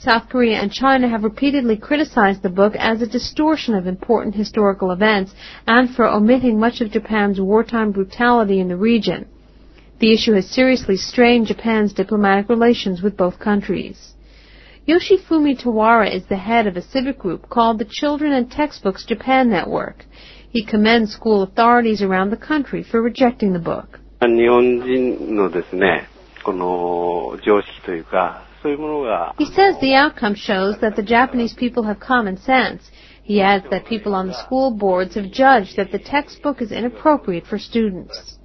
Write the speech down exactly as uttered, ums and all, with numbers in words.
South Korea and China have repeatedly criticized the book as a distortion of important historical events and for omitting much of Japan's wartime brutality in the region. The issue has seriously strained Japan's diplomatic relations with both countries. Yoshifumi Tawara is the head of a civic group called the Children and Textbooks Japan Network. He commends school authorities around the country for rejecting the book. 日本人のですね、この常識というか、そういうものが。 He says the outcome shows that the Japanese people have common sense. He adds that people on the school boards have judged that the textbook is inappropriate for students.